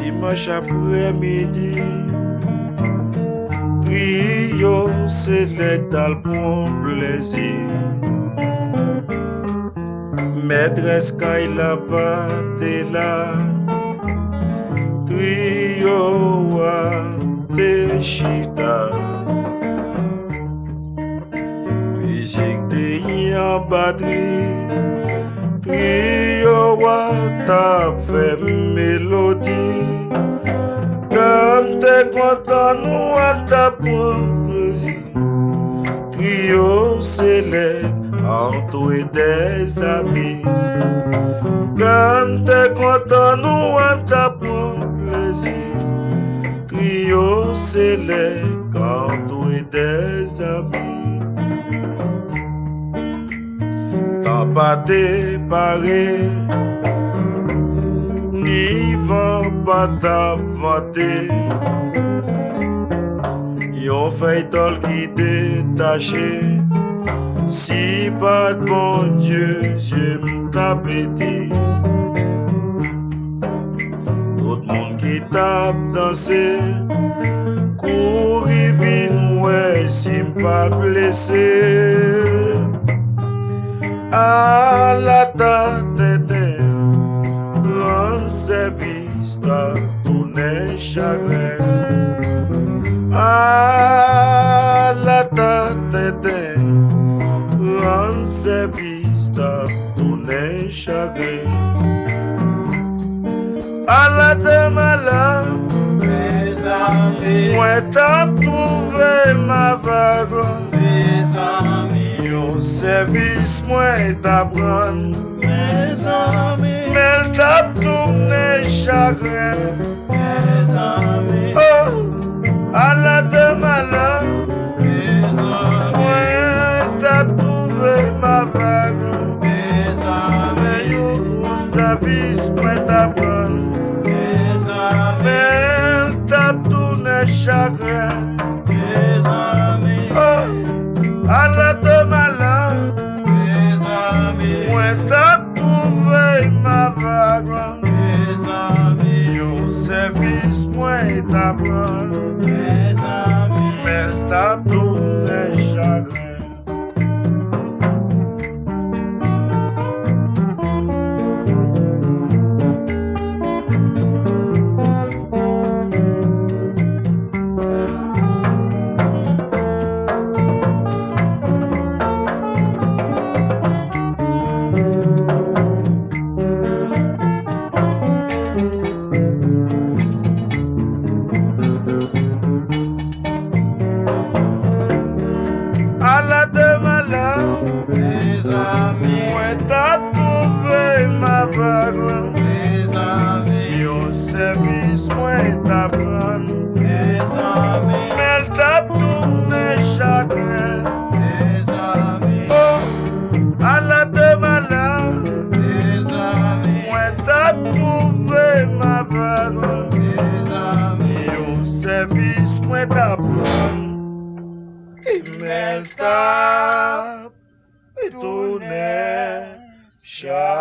Dimanche après-midi, trio select al bon plaisir. Maîtresse Kayla Patela, trio a Pechita. Musique de en batterie, trio a tap fait mélodie. Comme t'es content, nous à ta plaisir. Trio select entre des amis. Comme t'es content, nous à ta plaisir. Trio select entre des amis. T'as pas déparé, ni vent pas t'avanter. Yon fait tol qui détaché. Si pas de bon Dieu, j'aime ta pété. Tout le monde qui tape danser, courir vite, ouais, si m'pas blessé. À la tête, rendre service à tous les chagrins. À la tête, rendre service à tous les chagrins. À la demain mes amis, moi t'as trouvé ma vague. Mes amis, au service moi t'apprends. Mes amis, mais t'as tourné chagrin. Mes amis, oh, à la demain mes amis, moi t'as trouvé ma vague. Mes amis, au service moi t'apprends. Chagrin, mes amis, oh, à la demain, mes amis, moi t'as trouvé ma vague, mes amis, au service, moi t'apprends, mes amis, mais t'as tourné chagrin. Mes amis, au service, moi t'apprends. Mes amis, mais t'as tourné chagrin. Mes amis, oh, à la demain, mes amis, moi t'as trouvé ma vague. Mes amis, au service, moi t'apprends. Et mais t'as tourné chagrin.